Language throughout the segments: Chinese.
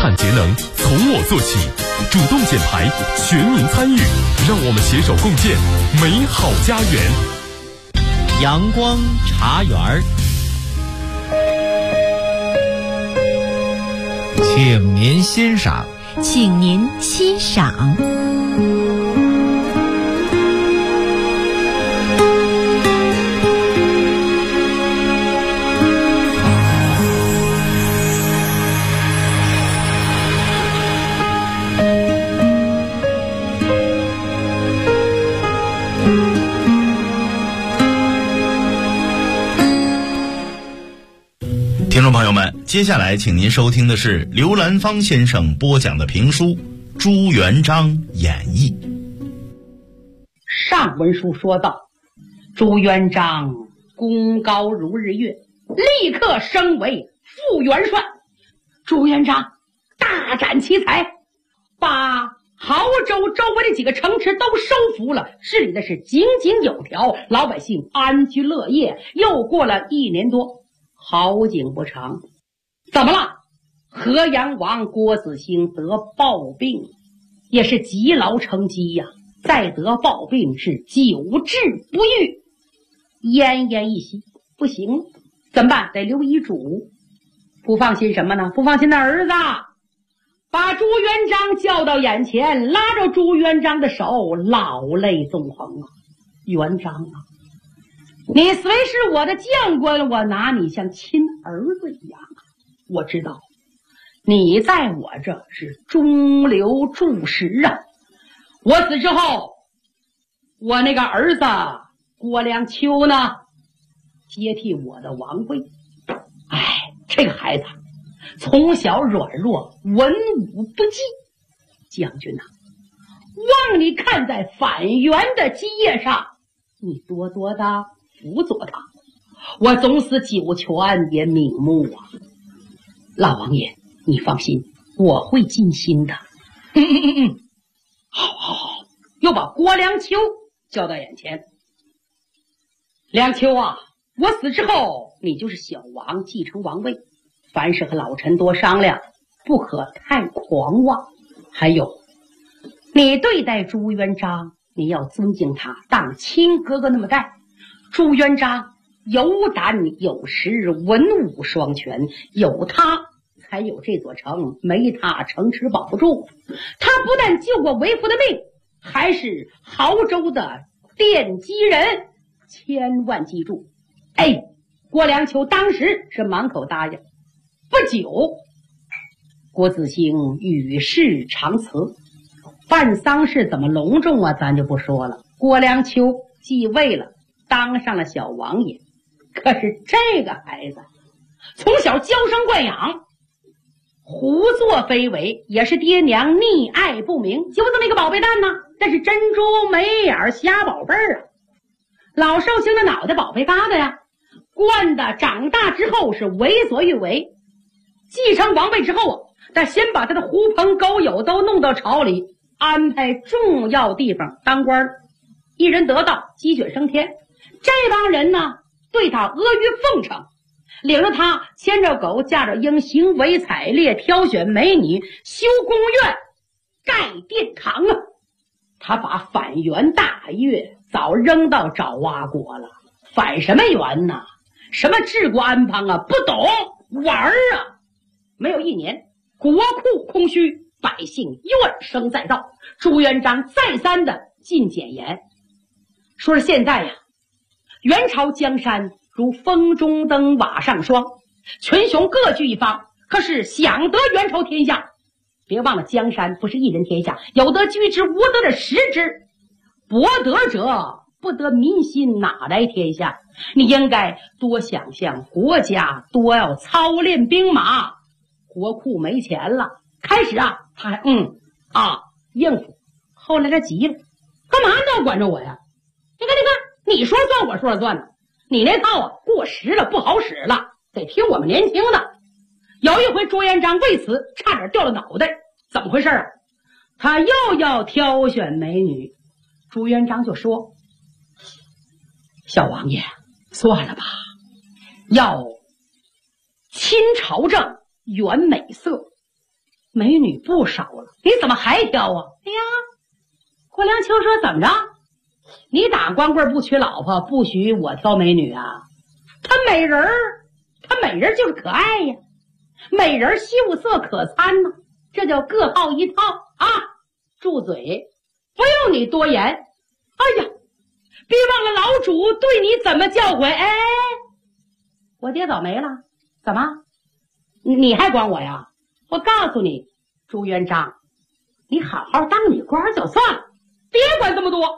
碳节能从我做起，主动减排，全民参与，让我们携手共建美好家园。 阳光茶园，请您欣赏。 请您欣赏。 听众朋友们，接下来请您收听的是刘兰芳先生播讲的评书《朱元璋演义》。 上文书说到，朱元璋功高如日月，立刻升为副元帅。朱元璋大展奇才，把亳州周围的几个城池都收服了，治理的是井井有条，老百姓安居乐业。又过了1年多，好景不长，怎么了？河阳王郭子兴得暴病，也是积劳成疾呀，再得暴病是久治不愈，奄奄一息，不行了，怎么办？得留遗嘱。不放心什么呢？不放心的儿子，把朱元璋叫到眼前，拉着朱元璋的手，老泪纵横啊！元璋啊，你虽是我的将官，我拿你像亲儿子一样啊！我知道你在我这是中流注石啊！我死之后，我那个儿子郭良秋呢，接替我的王位。哎，这个孩子从小软弱，文武不济。将军啊，望你看在反元的基业上，你多多的辅佐他，我总司九泉也瞑目啊！老王爷，你放心，我会尽心的。好，又把郭良秋叫到眼前。良秋啊，我死之后，你就是小王，继承王位。凡事和老臣多商量，不可太狂妄。还有，你对待朱元璋，你要尊敬他，当亲哥哥那么待。朱元璋有胆有识，文武双全，有他才有这座城，没他城池保不住。他不但救过为父的命，还是亳州的奠基人，千万记住。哎，郭良秋当时是满口答应。不久，郭子兴与世长辞，办丧事怎么隆重啊，咱就不说了。郭良秋继位了，当上了小王爷。可是这个孩子从小娇生惯养，胡作非为，也是爹娘溺爱不明，就这么一个宝贝蛋呢。但是珍珠没眼瞎宝贝儿啊，老寿星的脑袋宝贝疙瘩呀，惯的长大之后是为所欲为。继承王位之后啊，他先把他的狐朋狗友都弄到朝里，安排重要地方当官，一人得道，鸡犬升天。这帮人呢，对他阿谀奉承，领着他牵着狗驾着鹰，行为采猎，挑选美女，修宫院，盖殿堂啊。他把反元大业早扔到爪哇国了。反什么元呢？什么治国安邦啊，不懂玩啊！没有1年，国库空虚，百姓怨声载道。朱元璋再三的进谏言，说是现在呀，元朝江山如风中灯，瓦上霜，群雄各据一方。可是想得元朝天下，别忘了江山不是一人天下，有得居之，无得的食之。博得者不得民心，哪来天下？你应该多想想国家，多要操练兵马。国库没钱了，开始啊，他还应付。后来他急了，干嘛都要管着我呀？你看，你说算我说了算呢。你那套啊过时了，不好使了，得听我们年轻的。有一回朱元璋为此差点掉了脑袋，怎么回事啊？他又要挑选美女，朱元璋就说：小王爷，算了吧，要亲朝政，原美色。 美女不少了，你怎么还挑啊？哎呀，郭良秋说怎么着？你打光棍不娶老婆，不许我挑美女啊？她美人就是可爱呀，美人秀色可餐呢，这叫各好一套啊！住嘴，不用你多言。哎呀，别忘了老主对你怎么教诲。哎，我爹早没了，怎么？你还管我呀？我告诉你，朱元璋，你好好当你官就算了，别管这么多。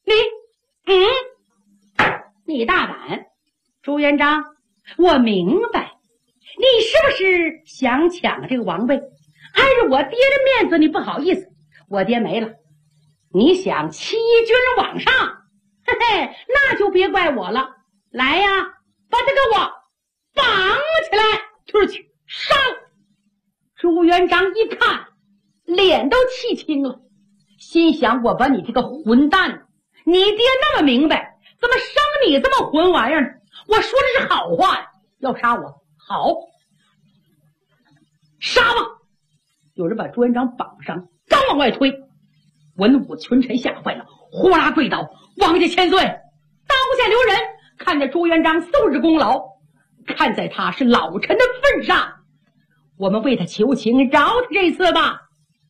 你大胆！朱元璋，我明白，你是不是想抢这个王位？碍着我爹的面子，你不好意思。我爹没了，你想欺君罔上，嘿嘿，那就别怪我了。来呀，把他给我绑起来，去上！朱元璋一看，脸都气青了，心想：我把你这个混蛋，你爹那么明白，怎么生你这么混玩意儿？我说的是好话呀，要杀我好，杀吧！有人把朱元璋绑上，刚往外推，文武群臣吓坏了，呼啦跪倒，王家千岁，刀下留人！看在朱元璋素日功劳，看在他是老臣的份上，我们为他求情，饶他这次吧。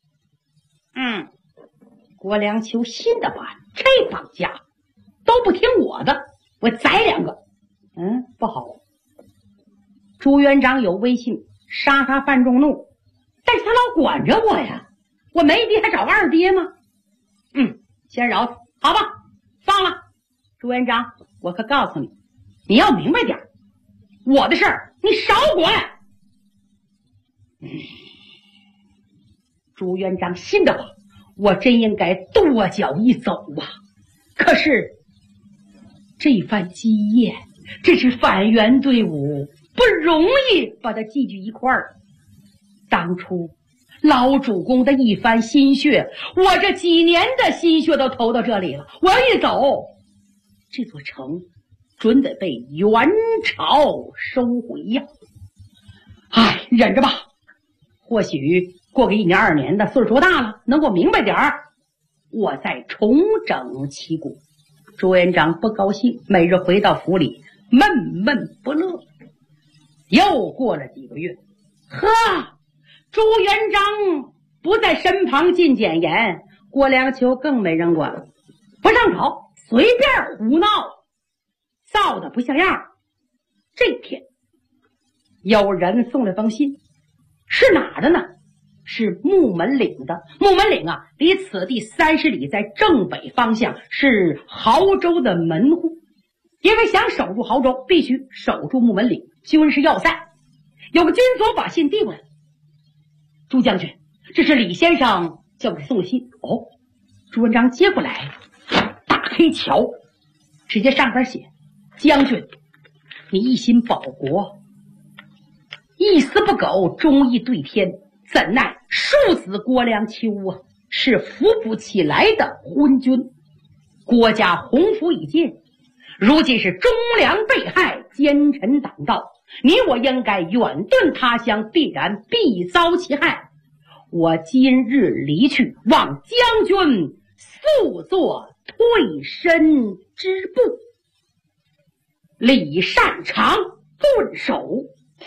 郭良秋心的话，这帮家都不听我的，我宰两个。不好。朱元璋有威信，杀犯众怒，但是他老管着我呀，我没爹还找二爹吗？先饶他，好吧，放了。朱元璋，我可告诉你，你要明白点，我的事儿你少管。朱元璋心的话，我真应该跺脚一走啊！可是这番基业，这支反袁队伍不容易把它聚聚一块儿。当初老主公的一番心血，我这几年的心血都投到这里了，我要一走，这座城准得被元朝收回呀！忍着吧，或许过个1年2年的，岁数大了，能够明白点儿，我再重整旗鼓。朱元璋不高兴，每日回到府里闷闷不乐。又过了几个月，朱元璋不在身旁进谏言，郭良秋更没人管了，不上朝，随便胡闹，臊得不像样。这天有人送了封信，是哪的呢？是木门岭的。木门岭啊，离此地30里，在正北方向，是亳州的门户。因为想守住亳州，必须守住木门岭，军事要塞。有个军所把信递过来，朱将军，这是李先生叫给送信。朱元璋接过来，打开一瞧，直接上边写：将军，你一心保国，一丝不苟，忠义对天，怎奈庶子郭良秋啊，是扶不起来的昏君，国家鸿福已尽，如今是忠良被害，奸臣党盗，你我应该远遁他乡，必然必遭其害。我今日离去，望将军速作退身之步。李善长顿首。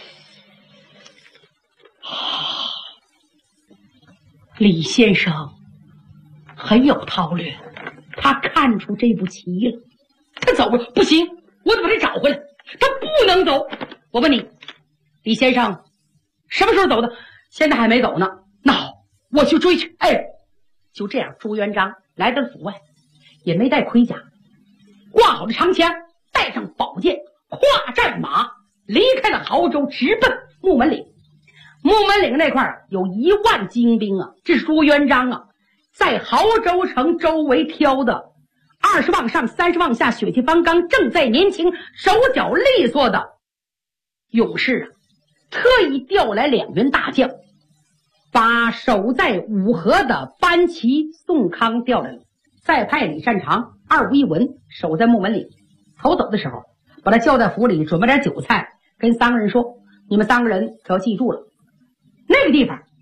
李先生很有韬略，他看出这步棋了。他走了，不行，我得把他找回来。他不能走。我问你，李先生什么时候走的？现在还没走呢。那好，我去追去。就这样，朱元璋来到府外，也没带盔甲，挂好了长枪，带上宝剑，跨战马，离开了亳州，直奔木门岭。木门岭那块有1万精兵啊，这是朱元璋啊在亳州城周围挑的20往上30往下血气方刚正在年轻手脚利索的勇士啊，特意调来2员大将，把守在五河的班旗宋康调来了，再派李善长、2吴一文守在木门岭。头走的时候把他叫在府里，准备点酒菜，跟3个人说，你们3个人可要记住了，那个地方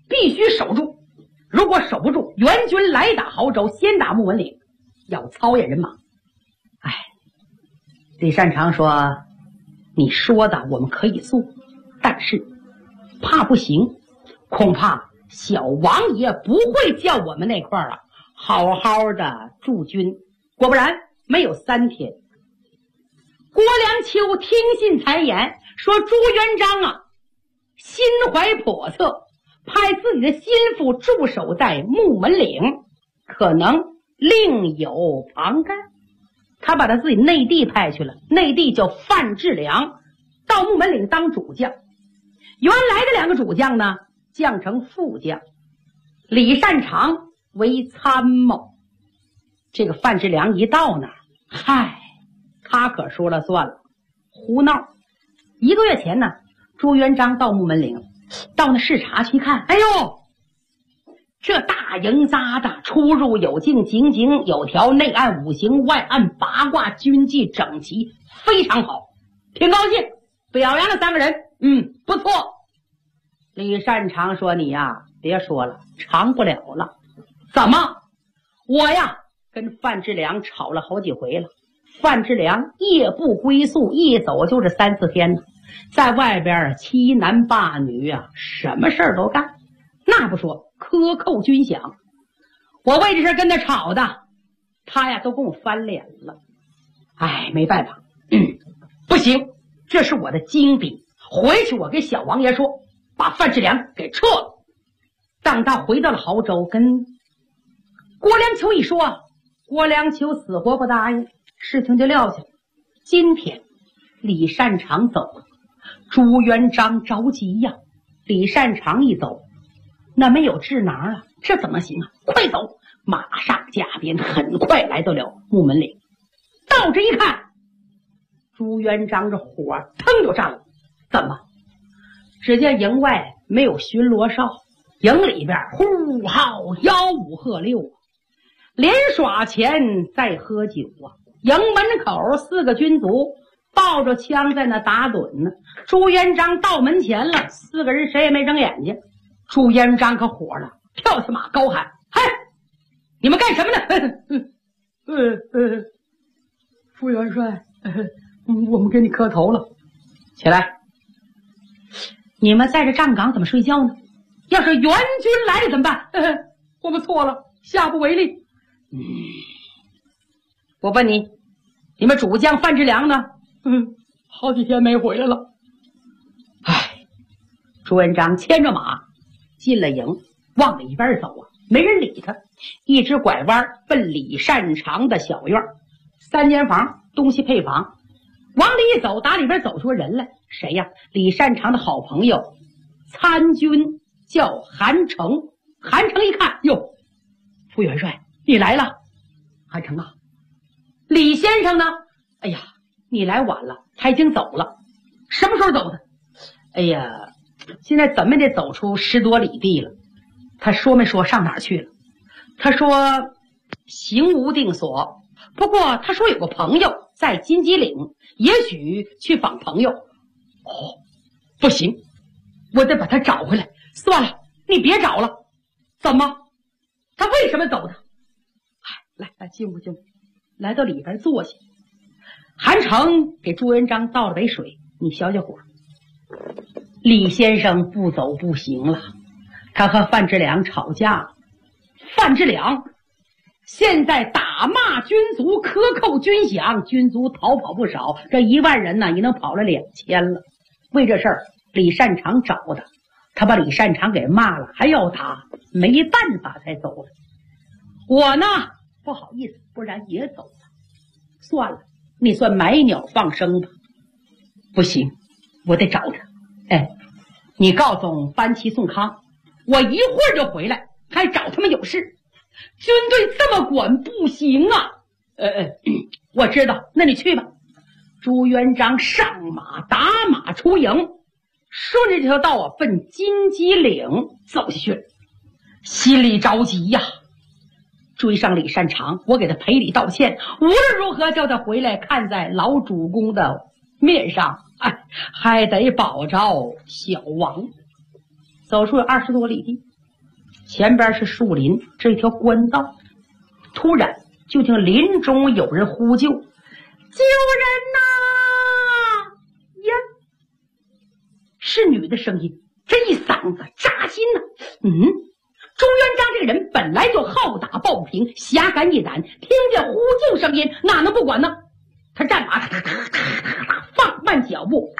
必须守住。如果守不住，援军来打亳州，先打木门岭，要操演人马。哎，李善长说：“你说的我们可以做，但是怕不行，恐怕小王爷不会叫我们那块儿好好的驻军。”果不然，没有3天，郭良秋听信谗言，说朱元璋心怀叵测，派自己的心腹驻守在木门岭，可能另有旁干。他把他自己内弟派去了，内弟叫范志良，到木门岭当主将。原来的2个主将呢，降成副将，李善长为参谋。这个范志良一到那儿，嗨，他可说了算了，胡闹。1个月前呢，朱元璋到木门岭，到那视察去看，哎呦，这大营扎的，出入有径，井井有条，内按5行，外按8卦，军纪整齐，非常好，挺高兴，表扬了3个人，不错。李善长说：“你呀，别说了，长不了了。怎么？我呀跟范志良吵了好几回了。范志良夜不归宿，一走就是3、4天呢，在外边欺男霸女什么事儿都干。那不说，克扣军饷。我为这事跟他吵的，他呀都跟我翻脸了。哎，没办法，不行，这是我的金笔，回去我给小王爷说，把范志良给撤了。当他回到了亳州，跟郭良秋一说，郭良秋死活不答应，事情就撂下了。今天李善长走了，朱元璋着急呀。李善长一走，那没有智囊了，这怎么行啊？快走！马上加鞭，很快来到了木门岭。到这一看，朱元璋这火腾就上了。怎么？只见营外没有巡逻哨，营里边呼号吆五喝六，连耍钱再喝酒营门口4个军卒抱着枪在那打盹呢。朱元璋到门前了，4个人谁也没睁眼睛。朱元璋可火了，跳下马高喊：“嗨，你们干什么呢？”副元帅，我们给你磕头了。起来。你们在这站岗怎么睡觉呢？要是援军来了怎么办？我们错了，下不为例。我问你，你们主将范志良呢？好几天没回来了。哎，朱元璋牵着马进了营，往里边走没人理他，一直拐弯奔李善长的小院，3间房，东西配房。往里一走，打里边走出人来，谁呀？李善长的好朋友，参军叫韩成。韩成一看，哟，副元帅你来了。韩成啊，李先生呢？哎呀，你来晚了，他已经走了。什么时候走的？哎呀，现在怎么也得走出10多里地了。他说没说上哪儿去了？他说行无定所，不过他说有个朋友在金鸡岭，也许去访朋友。不行，我得把他找回来。算了，你别找了。怎么？他为什么走的？来，进屋。来到里边坐下。韩成给朱元璋倒了杯水，你消消火。李先生不走不行了，他和范志良吵架了。范志良现在打骂军卒，克扣军饷，军卒逃跑不少，这1万人呢，也能跑了2000了。为这事儿，李善长找的，他把李善长给骂了，还要打，没办法才走了。我呢，不好意思，不然也走了。算了，你算买鸟放生吧。不行，我得找他。你告诉班旗宋康，我一会儿就回来，还找他们有事。军队这么管不行啊。我知道，那你去吧。朱元璋上马打马出营，顺着这条道奔金鸡岭走下去了，心里着急呀。追上李善长，我给他赔礼道歉，无论如何叫他回来，看在老主公的面上，还得保着小王。走出了20多里地， 前边是树林，这条官道。突然就听林中有人呼救：“救人呐！”呀，是女的声音，这一嗓子扎心呐。朱元璋这个人本来就好打抱不平，侠肝义胆，听见呼救声音哪能不管呢？他战马放慢脚步，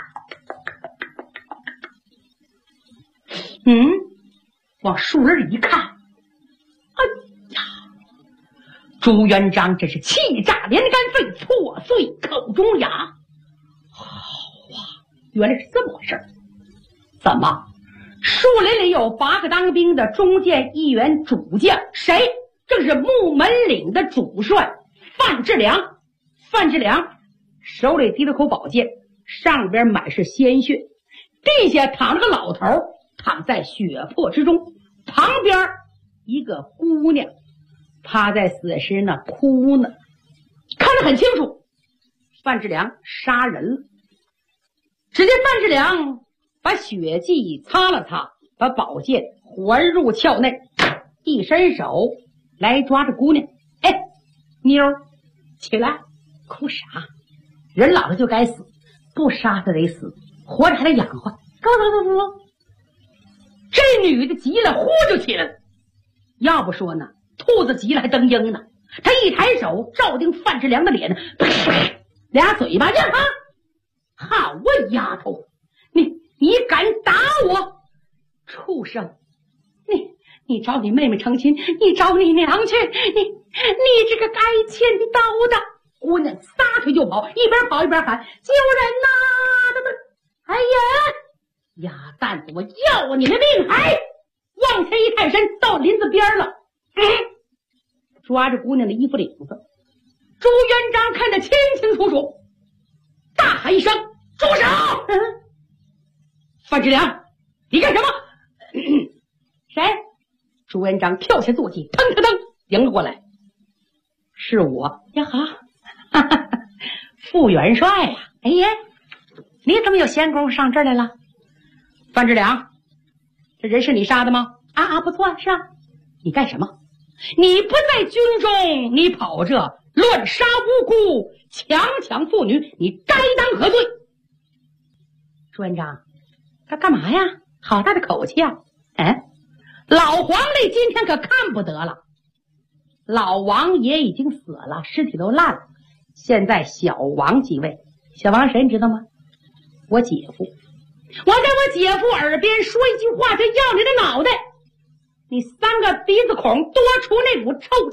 往树林里一看，哎呀，朱元璋真是气炸连肝肺，破碎口中牙。好啊，原来是这么回事。怎么？树林里有8个当兵的中间一员主将，谁？正是木门岭的主帅范志良。范志良手里提了口宝剑，上边满是鲜血，地下躺了个老头，躺在血泊之中，旁边一个姑娘趴在死尸那哭呢。看得很清楚，范志良杀人了。只见范志良把血迹擦了擦，把宝剑环入鞘内，一伸手来抓着姑娘。哎，妞儿，起来，哭啥？人老了就该死，不杀他得死，活着还得养活。go。这女的急了，呼就起来了。要不说呢，兔子急了还蹬鹰呢。他一抬手照定范志良的脸，俩嘴巴呀！好啊，丫头，你敢打我，畜生！你找你妹妹成亲，你找你娘去，你这个该欠刀的！姑娘撒腿就跑，一边跑一边喊：“救人呐！”哎呀，鸭蛋子，我要你的命！哎，往前一探身，到林子边了。抓着姑娘的衣服领子。朱元璋看得清清楚楚，大喊一声：“住手！”范志良，你干什么？谁？朱元璋跳下坐骑，腾腾腾迎了过来。是我呀哈，副元帅呀！哎呀，你怎么有闲工夫上这儿来了？范志良，这人是你杀的吗？不错，是啊。你干什么？你不在军中，你跑这乱杀无辜，强抢妇女，你该当何罪？朱元璋，他干嘛呀？好大的口气啊！老皇帝今天可看不得了。老王爷已经死了，尸体都烂了，现在小王继位。小王谁你知道吗？我姐夫。我在我姐夫耳边说一句话，就要你的脑袋。你3个鼻子孔多出那股臭气，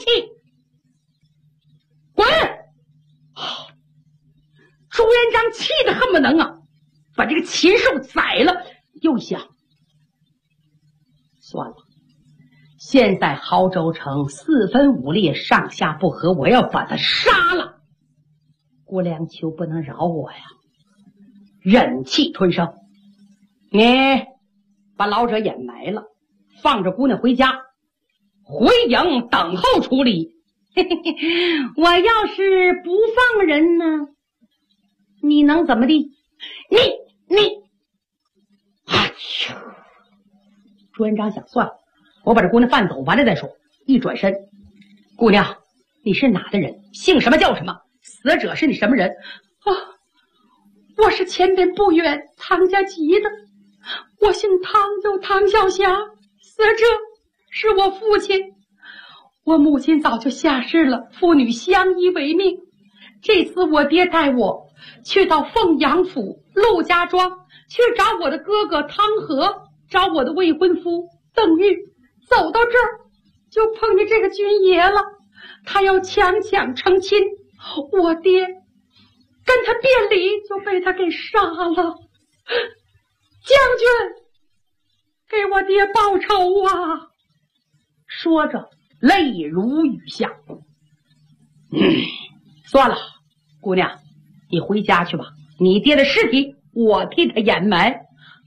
滚！朱元璋气得恨不能把这个禽兽宰了。又想，算了，现在亳州城4分5裂，上下不和，我要把他杀了。郭良秋不能饶我呀，忍气吞声。你把老者掩埋了，放着姑娘回家，回营等候处理。我要是不放人呢，你能怎么地？朱元璋想，算了，我把这姑娘放走，完了再说。一转身，姑娘，你是哪的人？姓什么叫什么？死者是你什么人？我是前边不远唐家集的，我姓唐，叫唐小霞，死者是我父亲。我母亲早就下世了，父女相依为命。这次我爹带我去到凤阳府陆家庄，去找我的哥哥汤和，找我的未婚夫邓玉。走到这儿就碰见这个军爷了，他要强抢成亲，我爹跟他辩理，就被他给杀了。将军，给我爹报仇啊！说着泪如雨下。算了，姑娘，你回家去吧，你爹的尸体我替他掩埋。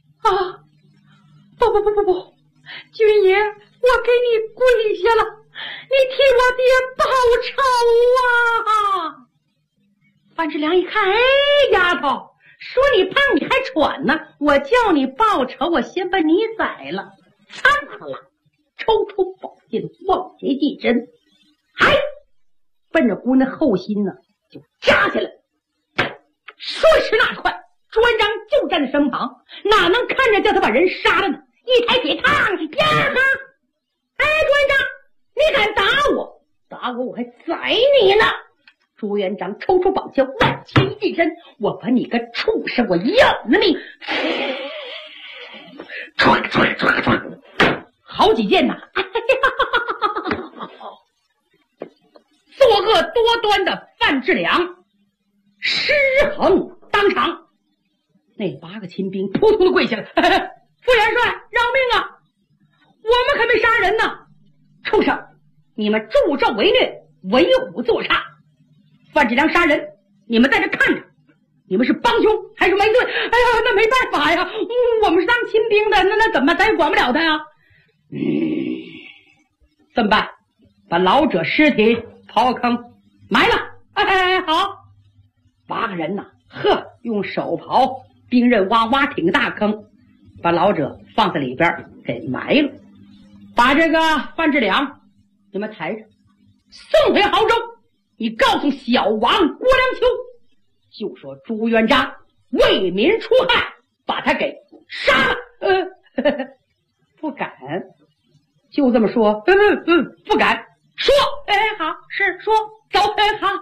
不，军爷，我给你跪下了，你替我爹报仇啊！范志良一看，丫头，说你胖你还喘呢，我叫你报仇，我先把你宰了。苍了， 抽出宝剑往前一伸，嗨，奔着姑娘后心呢就扎下来。说时那快，朱元璋就站在身旁，哪能看着叫他把人杀了呢？一抬铁烫，呀哈！哎，朱元璋，你敢打我？打我还宰你呢！朱元璋抽出宝剑往前一伸，我把你个畜生，我要了你！唰唰唰唰，好几剑呐！作恶多端的范志良失衡当场，那8个亲兵扑通的跪下了。副元帅饶命啊，我们可没杀人呢！畜生，你们助纣为虐，为虎作伥，范志良杀人，你们在这看着，你们是帮凶还是围罪？哎呀，那没办法呀，我们是当亲兵的，那怎么咱也管不了他呀。这么办？把老者尸体刨坑埋了。哎，好，8个人呐，用手刨，兵刃挖挺个大坑，把老者放在里边给埋了。把这个范志良你们抬着送回濠州，你告诉小王郭良秋，就说朱元璋为民除害，把他给杀了。不敢，就这么说。不敢说。哎，好，是说走。哎，好，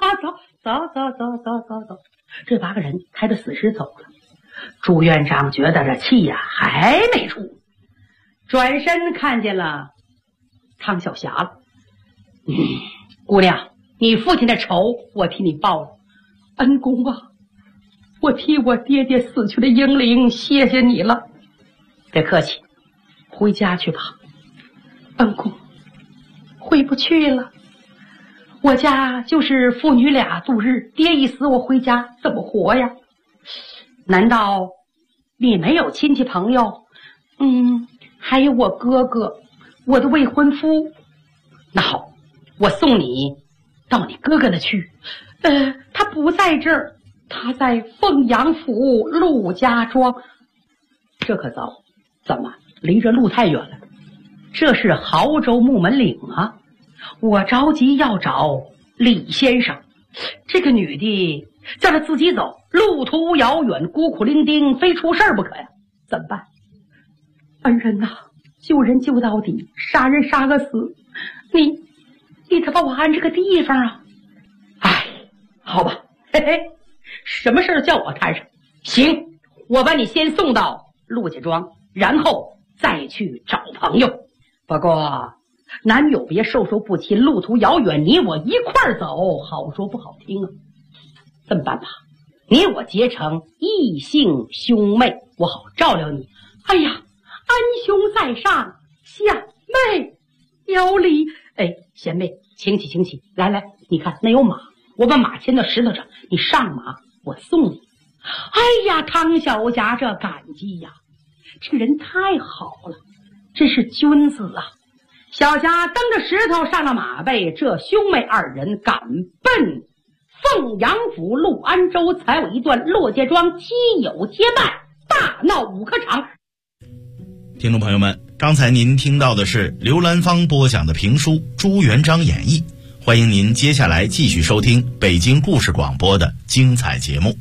走。这8个人抬着死尸走了。朱元璋觉得这气呀还没出，转身看见了汤小霞了。姑娘，你父亲的仇我替你报了。恩公啊，我替我爹爹死去的英灵谢谢你了。别客气，回家去吧。恩公，回不去了，我家就是父女俩度日，爹一死我回家怎么活呀？难道你没有亲戚朋友？还有我哥哥，我的未婚夫。那好，我送你到你哥哥那去。他不在这儿，他在凤阳府陆家庄。这可糟，怎么离这路太远了？这是亳州木门岭啊！我着急要找李先生，这个女的叫他自己走，路途遥远，孤苦伶仃，非出事儿不可呀！怎么办？恩人呐，救人救到底，杀人杀个死，你得把我安这个地方啊！哎，好吧，嘿嘿，什么事儿叫我摊上？行，我把你先送到陆家庄，然后再去找朋友。不过男友别授受不亲，路途遥远，你我一块儿走，好说不好听啊。这么办吧，你我结成异姓兄妹，我好照料你。哎呀，安兄在上，下妹有礼。哎，贤妹，请起，来，你看那有马，我把马牵到石头上，你上马，我送你。哎呀，汤小霞这感激呀，这个人太好了，真是君子啊！小霞蹬着石头上了马背，这兄妹2人赶奔凤阳府陆安州，才有一段骆家庄基友结拜，大闹5客场。 听众朋友们，刚才您听到的是刘兰芳播讲的评书《朱元璋演义》，欢迎您接下来继续收听北京故事广播的精彩节目。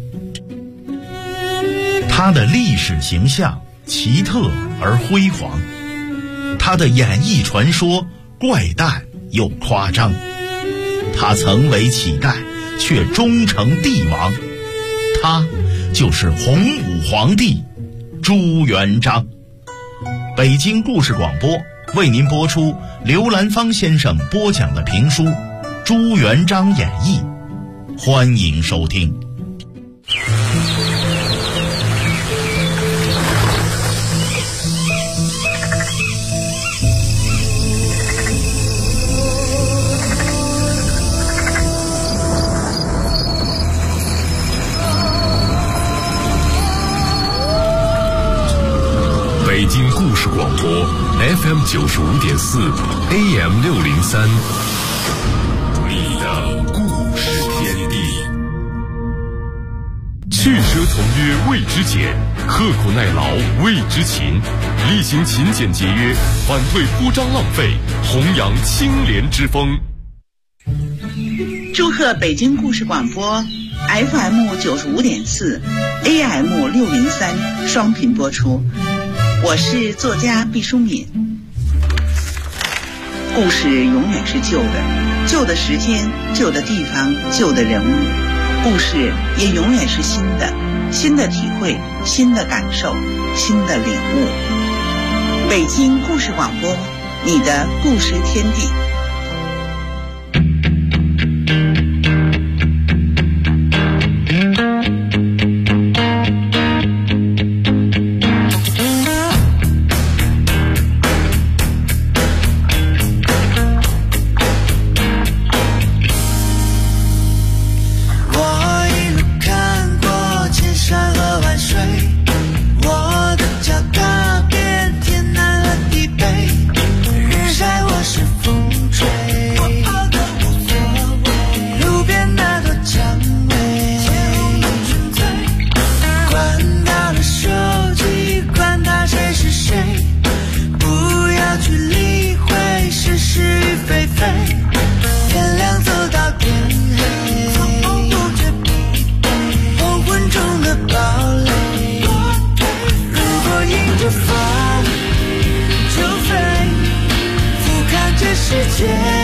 他的历史形象奇特而辉煌，他的演艺传说怪诞又夸张，他曾为乞丐却终成帝王，他就是洪武皇帝朱元璋。北京故事广播为您播出刘兰芳先生播讲的评书《朱元璋演义》，欢迎收听。 北京故事广播 FM 95.4 AM 603，你的故事天地。 去奢从约谓之俭，刻苦耐劳谓之勤，厉行勤俭节约，反对铺张浪费，弘扬清廉之风。 祝贺北京故事广播 FM 95.4 AM 603双频播出。我是作家毕淑敏。故事永远是旧的，旧的时间，旧的地方，旧的人物。故事也永远是新的，新的体会，新的感受，新的领悟。北京故事广播，你的故事天地。 世界